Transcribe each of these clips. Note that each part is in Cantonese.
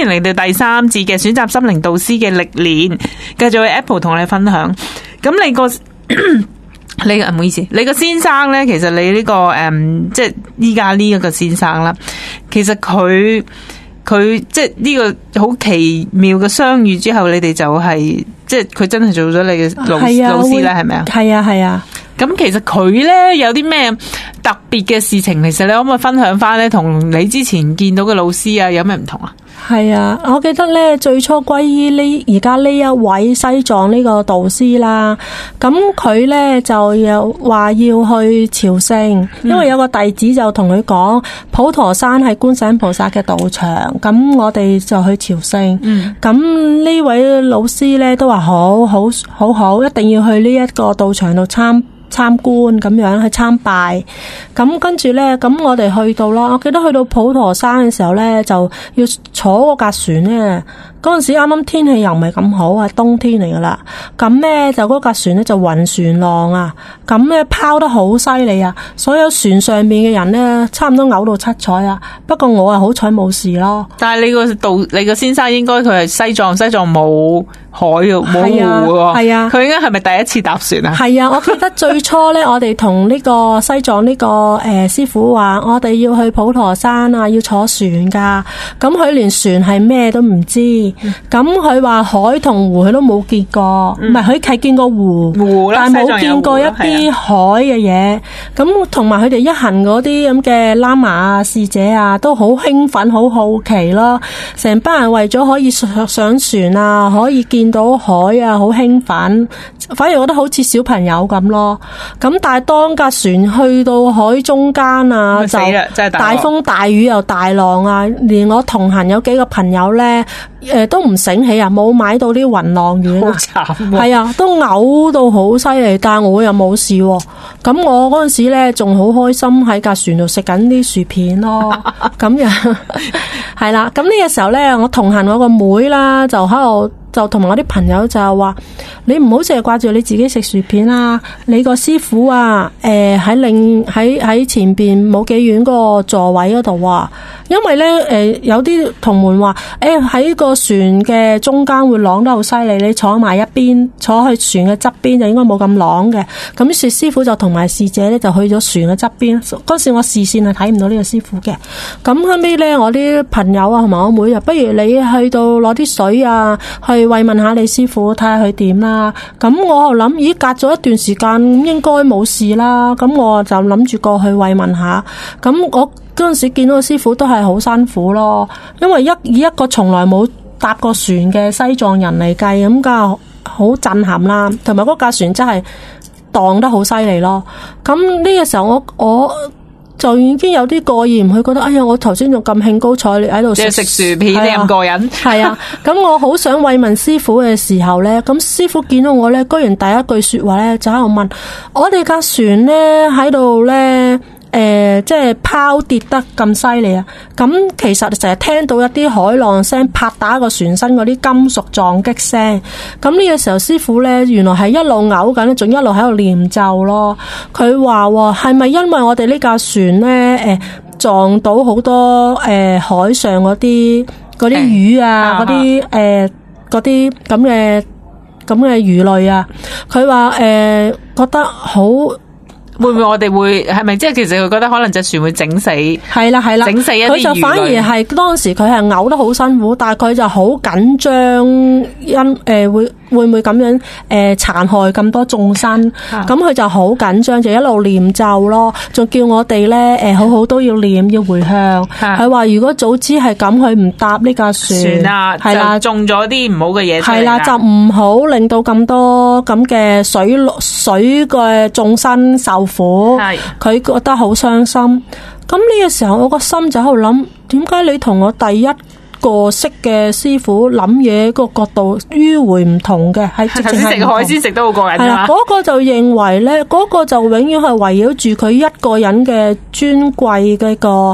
迎嚟到第3節嘅選擇心靈導師嘅歷練，繼續去 Apple 同你分享。咁你個唔好意思，你個先生咧，其實你呢個即係依家呢一個先生啦，其實佢即係呢個好奇妙嘅相遇之後，你哋就係即係佢真係做咗你嘅老師咧，係咪啊？ 係啊。 咁其實佢咧有啲咩特別嘅事情，其實你可唔可以分享翻咧？同你之前見到嘅老師啊，有咩唔同啊？ 係啊，我記得咧最初歸依而家呢一位西藏呢個導師啦，咁佢咧就有話要去朝聖，因為有個弟子就同佢講，普陀山係觀世音菩薩嘅道場，咁我哋就去朝聖。咁呢位老師咧都話好，一定要去呢一個道場度參觀咁樣去參拜，咁跟住咧，咁我哋去到啦。我記得去到普陀山嘅時候咧，就要坐嗰架船咧。嗰陣時啱啱天氣又唔係咁好，係冬天嚟噶啦。咁咧就嗰架船咧就暈船浪啊，咁咧拋得好犀利啊！所有船上面嘅人咧，差唔多嘔到七彩啊。不過我好彩冇事咯。 但係你個先生應該佢係西藏冇海冇湖喎。係啊，佢應該係咪第一次搭船啊？係啊，我記得最初咧，我哋同呢個西藏呢個師傅話，我哋要去普陀山啊，要坐船噶。咁佢連船係咩都唔知。咁佢話海同湖佢都冇見過，唔係佢係見過湖，但係冇見過一啲海嘅嘢。咁同埋佢哋一行嗰啲咁嘅喇嘛啊、侍者啊，都好興奮、好好奇咯。成班人為咗可以上船啊，可以見到海啊，好興奮。反而我覺得好似小朋友咁咯。咁但係當架船去到海中間啊，就大風大雨又大浪啊，連我同行有幾個朋友咧，都唔醒起啊，冇買到啲暈浪丸啊，好慘，係啊，都嘔到好犀利，但係我又冇事喎。咁我嗰陣時咧仲好開心喺架船度食緊啲薯片咯，咁樣係啦。咁呢個時候咧，我同行我個妹啦，就喺度。就同埋我啲朋友就話：你唔好淨係掛住你自己食薯片啦，你個師傅啊，喺前邊冇幾遠個座位嗰度啊。因為咧有啲同門話喺個船嘅中間會浪得好犀利，你坐埋一邊，坐去船嘅側邊就應該冇咁浪嘅。咁於是師傅就同埋侍者咧就去咗船嘅側邊。嗰時我視線係睇唔到呢個師傅嘅。咁後尾咧，我啲朋友啊同埋我妹啊，不如你去到攞啲水啊去慰問下你師傅，睇下佢點啦。咁我諗，咦，隔咗一段時間應該冇事啦。咁我就諗住過去慰問下。咁我嗰陣時見到個師傅都係好辛苦咯，因為以一個從來冇搭過船嘅西藏人嚟計，咁梗好震撼啦。同埋嗰架船真係蕩得好犀利咯。咁呢個時候我就已經有啲過意唔去，覺得哎呀，我頭先仲咁興高采烈喺度食薯片，你咁過癮。係啊，咁我好想慰問師傅嘅時候咧，咁師傅見到我咧，居然第一句說話咧就喺度問我哋架船咧喺度咧。即係拋跌得咁犀利啊！咁其實成日聽到一啲海浪聲拍打個船身嗰啲金屬撞擊聲。咁呢個時候師傅咧，原來係一路嘔緊，仲一路喺度念咒咯。佢話係咪因為我哋呢架船咧，撞到好多海上嗰啲魚啊，嗰啲咁嘅魚類啊？佢話覺得好。 會唔會我哋會係咪即係其實佢覺得可能隻船會整死？係啦，整死一啲魚類。佢就反而係當時佢係嘔得好辛苦，但係佢就好緊張，會唔會咁樣殘害咁多眾生？咁佢就好緊張，就一路念咒咯，仲叫我哋咧好好都要念，要回向。佢話如果早知係咁，佢唔搭呢架船啊，係啦，種咗啲唔好嘅嘢出嚟啦。係啦，就唔好令到咁多咁嘅水嘅眾生受苦。係，佢覺得好傷心。咁呢個時候，我個心就喺度諗，點解你同我第一個識嘅師傅諗嘢個角度迂回唔同嘅？係直情係食海鮮食得好過癮。係啦，嗰個就認為咧，嗰個就永遠係圍繞住佢一個人嘅尊貴嘅個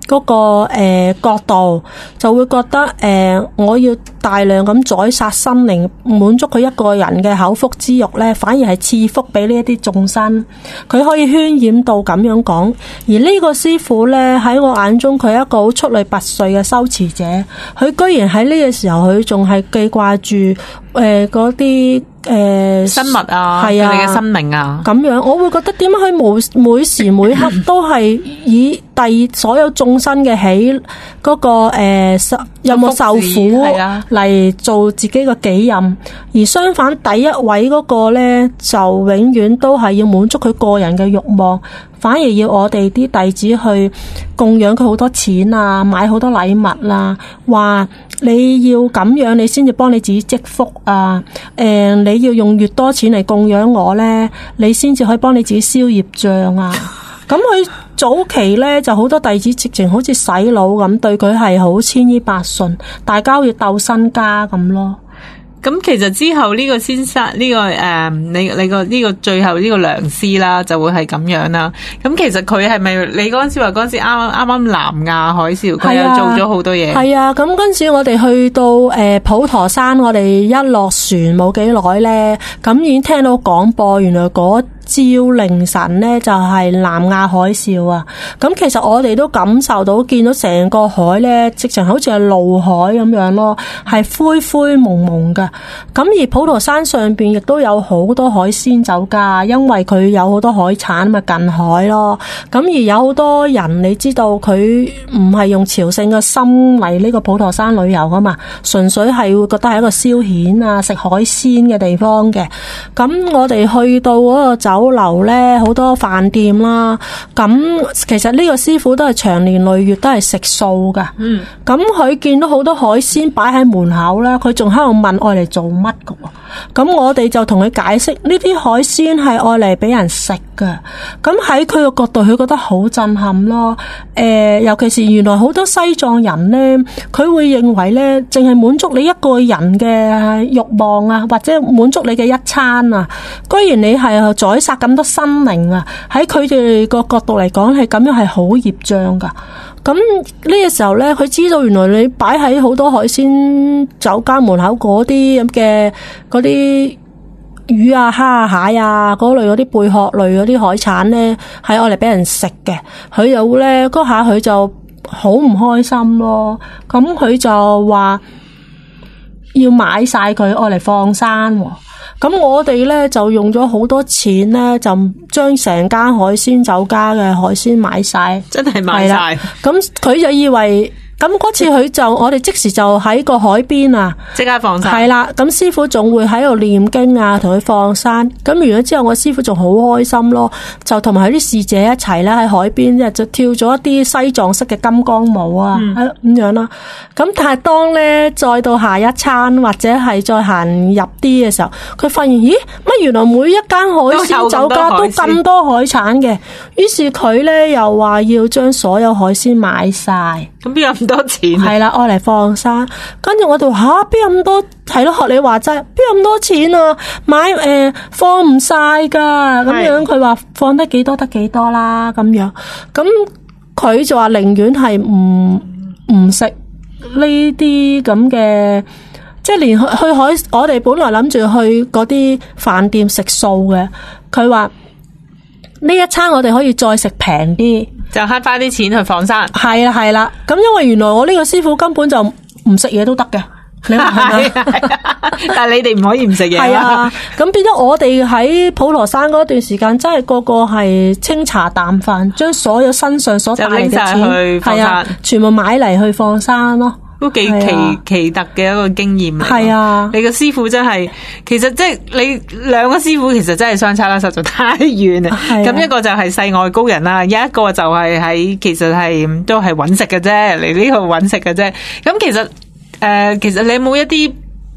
嗰個角度，就會覺得我要大量咁宰殺生靈，滿足佢一個人嘅口腹之欲咧，反而係賜福俾呢一啲眾生。佢可以渲染到咁樣講，而呢個師傅咧喺我眼中，佢係一個好出類拔萃嘅修持者。佢居然喺呢個時候，佢仲係記掛住嗰啲生物啊，佢哋嘅生命啊， 咁樣我會覺得點解佢每時每刻都係以所有眾生嘅喜嗰個有冇受苦嚟做自己嘅己任，而相反第一位嗰個咧就永遠都係要滿足佢個人嘅慾望，反而要我哋啲弟子去供養佢好多錢啊，買好多禮物啦，話你要咁樣你先至幫你自己積福啊，你要用越多錢嚟供養我咧，你先至可以幫你自己消業障啊。咁佢早期咧就好多弟子直情好似洗腦咁，對佢係好千依百順，大家要鬥身家咁咯。 咁其實之後呢個先生呢個你個呢個最後呢個良師啦，就會係咁樣啦。咁其實佢係咪你嗰陣時話嗰陣時啱南亞海嘯，佢又做咗好多嘢？係啊， 咁嗰陣時我哋去到普陀山，我哋一落船冇幾耐咧，咁已經聽到廣播，原來嗰朝凌晨咧就係南亞海嘯啊！咁其實我哋都感受到，見到成個海咧，直情好似係怒海咁樣咯，係灰灰蒙蒙嘅。咁而普陀山上邊亦都有好多海鮮酒家，因為佢有好多海產咪近海咯。咁而有好多人，你知道佢唔係用朝聖嘅心嚟呢個普陀山旅遊噶嘛，純粹係會覺得係一個消遣啊、食海鮮嘅地方嘅。咁我哋去到嗰個酒樓咧，好多飯店啦。咁其實呢個師傅都係長年累月都係食素噶。咁佢見到好多海鮮擺喺門口啦，佢仲喺度問愛嚟做乜噶。咁我哋就同佢解釋，呢啲海鮮係愛嚟俾人食噶。咁喺佢嘅角度，佢覺得好震撼咯。尤其是原來好多西藏人咧，佢會認為咧，淨係滿足你一個人嘅慾望啊，或者滿足你嘅一餐啊，居然你係宰殺咁多生靈啊！喺佢哋個角度嚟講，係咁樣係好業障噶。咁呢個時候咧，佢知道原來你擺喺好多海鮮酒家門口嗰啲咁嘅嗰啲魚啊、蝦啊、蟹啊嗰類嗰啲貝殼類嗰啲海產咧，係愛嚟俾人食嘅。佢又咧嗰下佢就好唔開心咯。咁佢就話要買晒佢愛嚟放生。咁我哋咧就用咗好多錢咧，就將成間海鮮酒家嘅海鮮買晒， 真係買晒。 咁佢就以為。咁嗰次佢就我哋即時就喺個海邊啊， 即刻放生。 係啦，咁師傅仲會喺度念經啊，同佢放生。咁完咗之後，我師傅仲好開心咯，就同埋佢啲侍者一齊咧喺海邊就跳咗一啲西藏式嘅金剛舞啊，咁樣啦。咁但係當咧再到下一餐或者係再行入啲嘅時候，佢發現咦乜原來每一間海鮮酒家都咁多海產嘅，於是佢咧又話要將所有海鮮買晒。 咁邊有咁多錢？ 係啦，愛嚟放生。跟住我哋話邊有咁多？係咯，學你話齋，邊有咁多錢啊？買放唔晒噶，咁樣佢話放得幾多得幾多啦，咁樣。咁佢就話寧願係唔食呢啲咁嘅，即係連去海，我哋本來諗住去嗰啲飯店食素嘅，佢話呢一餐我哋可以再食平啲。 就慳翻啲錢去放生。 係啦係啦，咁因為原來我呢個師傅根本就唔食嘢都得嘅，你話係咪？ 但係你哋唔可以唔食嘢。 係啊，咁變咗我哋喺普陀山嗰段時間，真係個個係清茶淡飯，將所有身上所帶嚟嘅錢去放生， 全部買嚟去放生咯。 都幾奇特嘅一個經驗。 係啊， 你個師傅真係，其實即係你兩個師傅其實真係相差得實在太遠啦。咁一個就係世外高人啦，有一個就係其實係都係揾食嘅啫，嚟呢度揾食嘅啫。咁其實你有冇一啲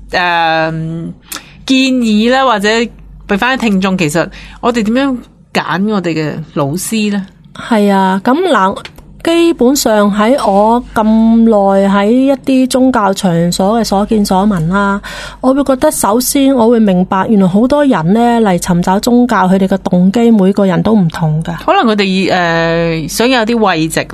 建議咧，或者俾翻啲聽眾，其實我哋點樣揀我哋嘅老師咧？係啊，咁嗱。基本上喺我咁耐喺一啲宗教場所嘅所見所聞啦，我會覺得首先我會明白，原來好多人咧嚟尋找宗教，佢哋嘅動機每個人都唔同噶。可能佢哋想有啲慰藉咯，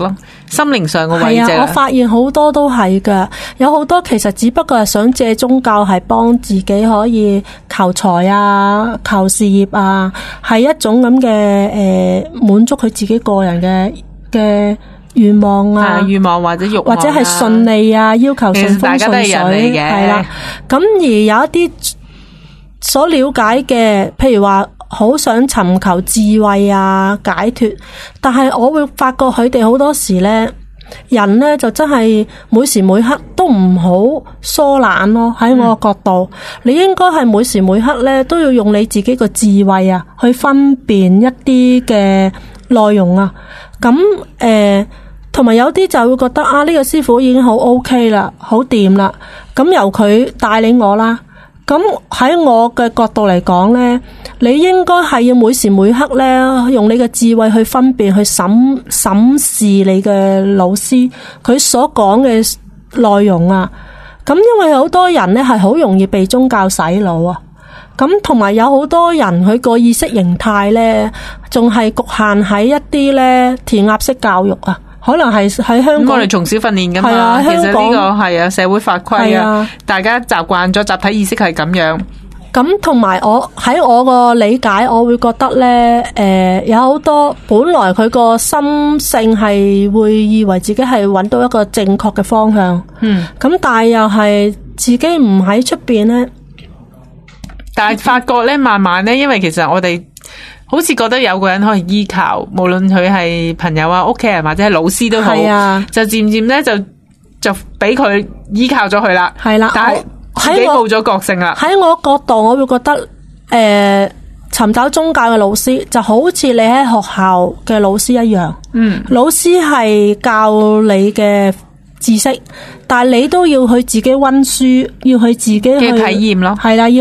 心靈上嘅慰藉。 我發現好多都係㗎，有好多其實只不過係想借宗教係幫自己可以求財啊、求事業啊，係一種咁嘅滿足佢自己個人嘅願望啊， 願望或者欲望啊， 或者係順利啊，要求順風順水，係啦。咁而有一啲所了解嘅，譬如話好想尋求智慧啊、解脫，但係我會發覺佢哋好多時咧，人咧就真係每時每刻都唔好疏懶咯。喺我嘅角度，你應該係每時每刻咧都要用你自己個智慧啊，去分辨一啲嘅內容啊。咁同埋有啲就會覺得啊，呢個師傅已經好 OK 啦，好掂啦，咁由佢帶領我啦。咁喺我嘅角度嚟講呢，你應該係要每時每刻呢，用你嘅智慧去分辨、去審視你嘅老師佢所講嘅內容啊。咁因為好多人呢係好容易被宗教洗腦啊。咁同埋有好多人佢個意識形態呢，仲係局限喺一啲呢填鴨式教育啊。可能係喺香港， 我哋從小訓練噶嘛。其實呢個係啊，社會法規啊，大家習慣咗集體意識係咁樣。 咁同埋我喺我個理解，我會覺得咧，有好多本來佢個心性係會以為自己係揾到一個正確嘅方向，咁但係又係自己唔喺出邊咧。但係發覺咧，慢慢咧，因為其實我哋好似覺得有個人可以依靠，無論佢係朋友啊、屋企人或者係老師都好，就漸漸咧就俾佢依靠咗佢啦。係啦，但係自己冇咗覺性啦。喺我角度，我會覺得尋找宗教嘅老師就好似你喺學校嘅老師一樣。老師係教你嘅知識，但係你都要去自己溫書，要去自己去體驗咯。係啦，要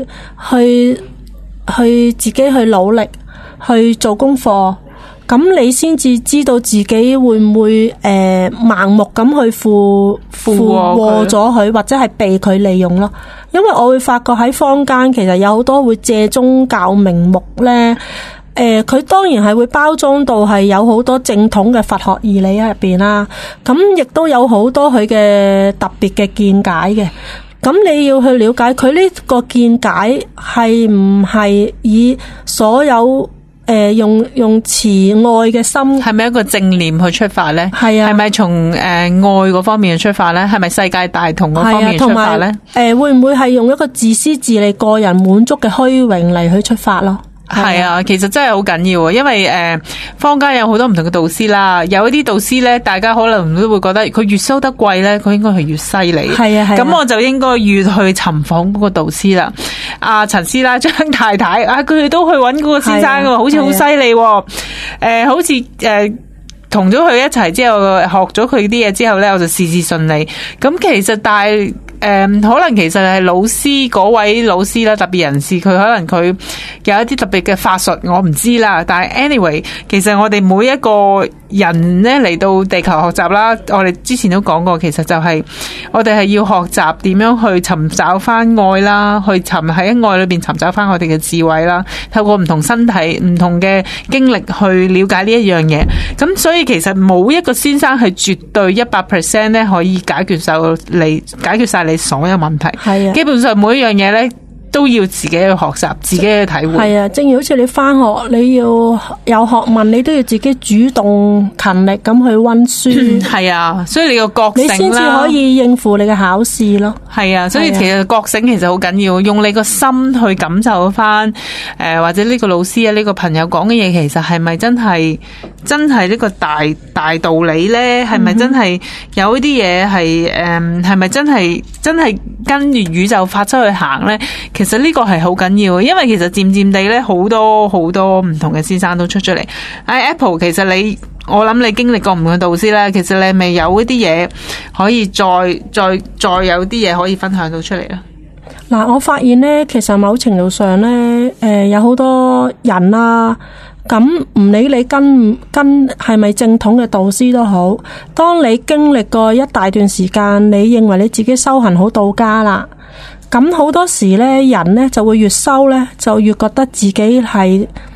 去自己去努力去做功課，咁你先至知道自己會唔會盲目咁去附和咗佢，或者係被佢利用咯。因為我會發覺喺坊間其實有好多會借宗教名目咧，佢當然係會包裝到係有好多正統嘅佛學義理喺入邊啦，咁亦都有好多佢嘅特別嘅見解嘅。咁你要去了解佢呢個見解係唔係以所有用慈愛嘅心，係咪一個正念去出發呢？係啊，係咪從愛嗰方面去出發呢？係咪世界大同嗰方面出發呢？會唔會係用一個自私自利、個人滿足嘅虛榮嚟去出發咯？係啊，其實真係好緊要啊，因為坊間有好多唔同嘅導師啦，有一啲導師咧，大家可能都會覺得佢越收得貴咧，佢應該係越犀利。係啊，咁我就應該越去尋訪嗰個導師啦。阿陳師奶、張太太啊，佢哋都去揾嗰個先生㗎，好似好犀利。好似同咗佢一齊之後，學咗佢啲嘢之後咧，我就事事順利。咁其實但係可能其實係老師嗰位老師啦，特別人士，佢可能佢有一啲特別嘅法術，我唔知啦。但係 anyway， 其實我哋每一個人咧嚟到地球學習啦，我哋之前都講過，其實就係我哋係要學習點樣去尋找翻愛啦，去喺愛裏邊尋找翻我哋嘅智慧啦，透過唔同身體、唔同嘅經歷去了解呢一樣嘢。咁所以其實冇一個先生係絕對100% 咧可以解決晒你所有問題。係啊，基本上每一樣嘢咧都要自己去學習，自己去體會。係啊，正如好似你翻學，你要有學問，你都要自己主動勤力咁去溫書。係啊，所以你個覺醒啦，你先至可以應付你嘅考試咯。係啊，所以其實覺醒其實好緊要，用你個心去感受翻，或者呢個老師啊，呢個朋友講嘅嘢，其實係咪真係呢個大道理咧？係咪真係有啲嘢係咪真係跟住宇宙發出去行咧？其實呢個係好緊要，因為其實漸漸地咧，好多唔同嘅先生都出嚟。Apple， 其實我諗你經歷過唔同嘅導師咧，其實你咪有一啲嘢可以再有啲嘢可以分享到出嚟啦。嗱，我發現咧，其實某程度上咧，有好多人啦，咁唔理你跟係咪正統嘅導師都好，當你經歷過一大段時間，你認為你自己修行好到家啦。咁好多時咧，人咧就會越修咧，就越覺得自己係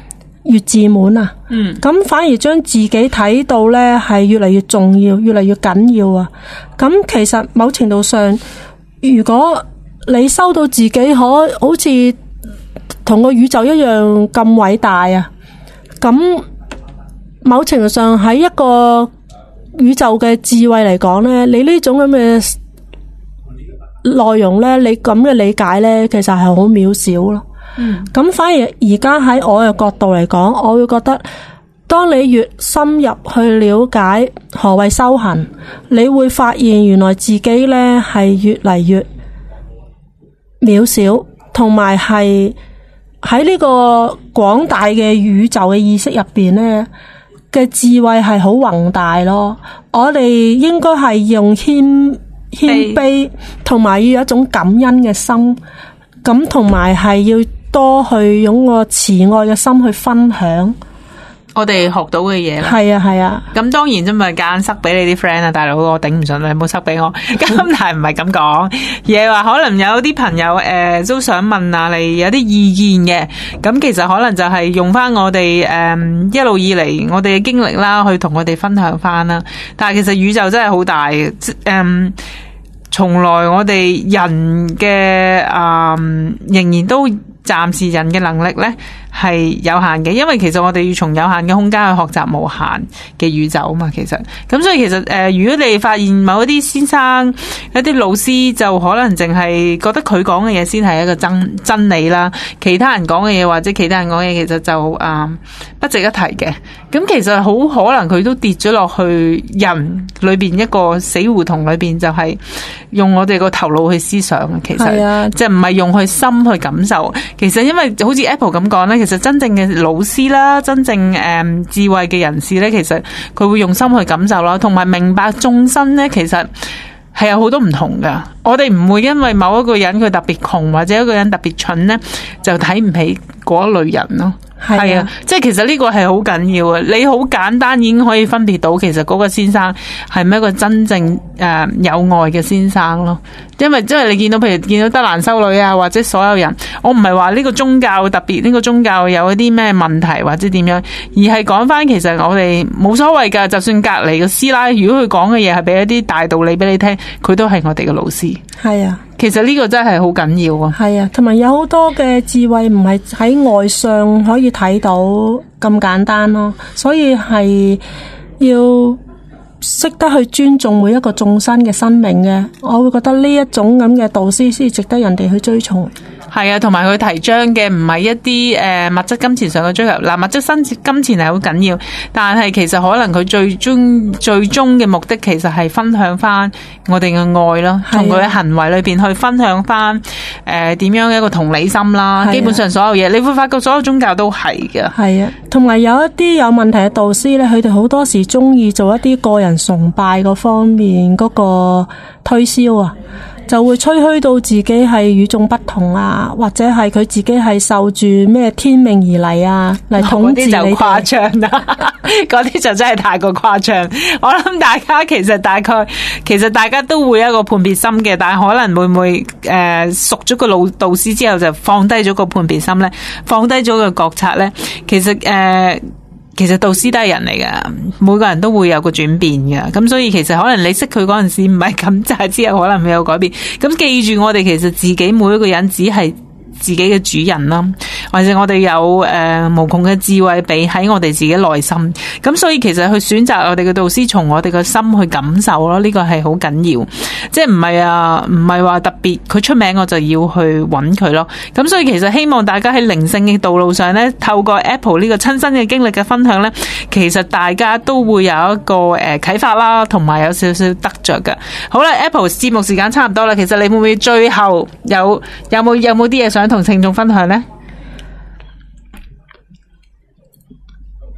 越自滿啊。咁反而將自己睇到呢係越嚟越重要，越嚟越緊要啊。咁其實某程度上，如果你收到自己好似同個宇宙一樣咁偉大啊，咁某程度上喺一個宇宙嘅智慧嚟講呢，你呢種咁嘅內容呢，你咁嘅理解呢，其實係好渺小咯。咁反而而家喺我嘅角度嚟講，我會覺得當你越深入去了解何謂修行，你會發現原來自己呢係越嚟越渺小，同埋係喺呢個廣大嘅宇宙嘅意識入邊呢嘅智慧係好宏大咯。我哋應該係用謙卑，同埋要有一種感恩嘅心，咁同埋係要多去用個慈愛嘅心去分享我哋學到嘅嘢啦。 係啊係啊， 咁當然啫嘛，夾硬塞俾你啲 friend 啊，大佬我頂唔順啦，你唔好塞俾我。咁但係唔係咁講，而係話可能有啲朋友都想問下你有啲意見嘅。咁其實可能就係用翻我哋一路以嚟我哋嘅經歷啦，去同我哋分享翻啦。但係其實宇宙真係好大嘅，從來我哋人嘅仍然都暫時人嘅能力呢係有限嘅，因為其實我哋要從有限嘅空間去學習無限嘅宇宙嘛。其實咁所以其實如果你發現某一啲先生一啲老師就可能淨係覺得佢講嘅嘢先係一個真理啦，其他人講嘅嘢或者其他人講嘅嘢其實就不值一提嘅。咁其實好可能佢都跌咗落去人裏邊一個死胡同裏邊，就係用我哋個頭腦去思想。其實即係唔係用佢心去感受。其實因為好似 Apple 咁講咧，其實真正嘅老師啦，真正智慧嘅人士咧，其實佢會用心去感受啦，同埋明白眾生咧，其實係有好多唔同噶。我哋唔會因為某一個人佢特別窮或者一個人特別蠢咧，就睇唔起嗰一類人咯。係啊，即係其實呢個係好緊要啊！你好簡單已經可以分別到，其實嗰個先生係咪一個真正有愛嘅先生咯？因為你見到，譬如見到德蘭修女啊，或者所有人，我唔係話呢個宗教特別，呢個宗教有一啲咩問題或者點樣，而係講翻其實我哋冇所謂噶。就算隔籬個師奶，如果佢講嘅嘢係俾一啲大道理俾你聽，佢都係我哋嘅老師。係啊。其實呢個真係好緊要啊！係啊，同埋有好多嘅智慧唔係喺外相可以睇到咁簡單咯，所以係要識得去尊重每一個眾生嘅生命嘅。我會覺得呢一種咁嘅導師先值得人哋去追從。係啊，同埋佢提倡嘅唔係一啲物質金錢上嘅追求。嗱，物質金錢係好緊要，但係其實可能佢最終嘅目的其實係分享翻我哋嘅愛咯，同佢嘅行為裏邊去分享翻點樣嘅一個同理心啦。基本上所有嘢，你會發覺所有宗教都係嘅。係啊，同埋有一啲有問題嘅導師咧，佢哋好多時中意做一啲個人崇拜嗰方面嗰個推銷啊。就會吹噓到自己係與眾不同啊，或者係佢自己係受住咩天命而嚟啊，嚟統治你哋。嗰啲就誇張啦，嗰啲就真係太過誇張。我諗大家其實大家都會有一個判別心嘅，但係可能會唔會熟咗個老導師之後就放低咗個判別心咧，放低咗個覺察咧？其實導師都係人嚟噶，每個人都會有個轉變噶，咁所以其實可能你識佢嗰陣時唔係咁，就係之後可能會有改變。咁記住，我哋其實自己每一個人只係自己嘅主人啦，或者我哋有無窮嘅智慧俾喺我哋自己內心。咁所以其實去選擇我哋嘅導師，從我哋嘅心去感受咯，呢個係好緊要。即係唔係話特別佢出名我就要去揾佢咯。咁所以其實希望大家喺靈性嘅道路上呢，透過 Apple 呢個親身嘅經歷嘅分享呢，其實大家都會有一個啟發啦，同埋有少少得着㗎。好啦， Apple 節目時間差唔多啦，其實你會唔會最後有冇啲嘢想同聽眾分享呢？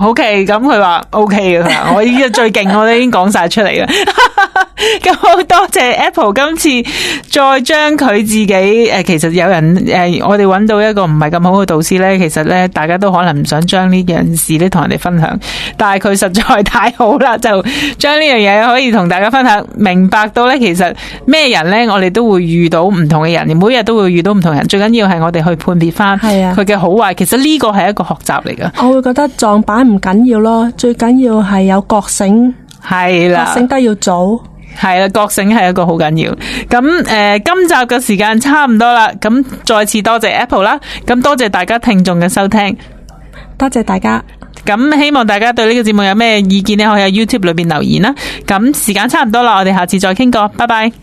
OK， 咁佢話 OK 嘅，佢話我依家最勁，我都已經講晒出嚟啦。咁好多謝 Apple 今次再將佢自己其實有人我哋揾到一個唔係咁好嘅導師咧，其實咧大家都可能唔想將呢件事咧同人哋分享，但係佢實在太好啦，就將呢樣嘢可以同大家分享，明白到咧其實咩人咧，我哋都會遇到唔同嘅人，每日都會遇到唔同人，最緊要係我哋去判別翻佢嘅好壞。其實呢個係一個學習嚟噶。我會覺得撞板唔緊要咯，最緊要係有覺醒，係啦，覺醒得要早。係啦，覺醒係一個好緊要。咁今集嘅時間差唔多啦，咁再次多謝 Apple 啦，咁多謝大家聽眾嘅收聽，多謝大家。咁希望大家對呢個節目有咩意見呢？可以喺 YouTube 裏邊留言啦。咁時間差唔多啦，我哋下次再傾過，拜拜。